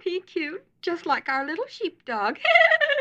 Isn't he cute? Just like our little sheepdog.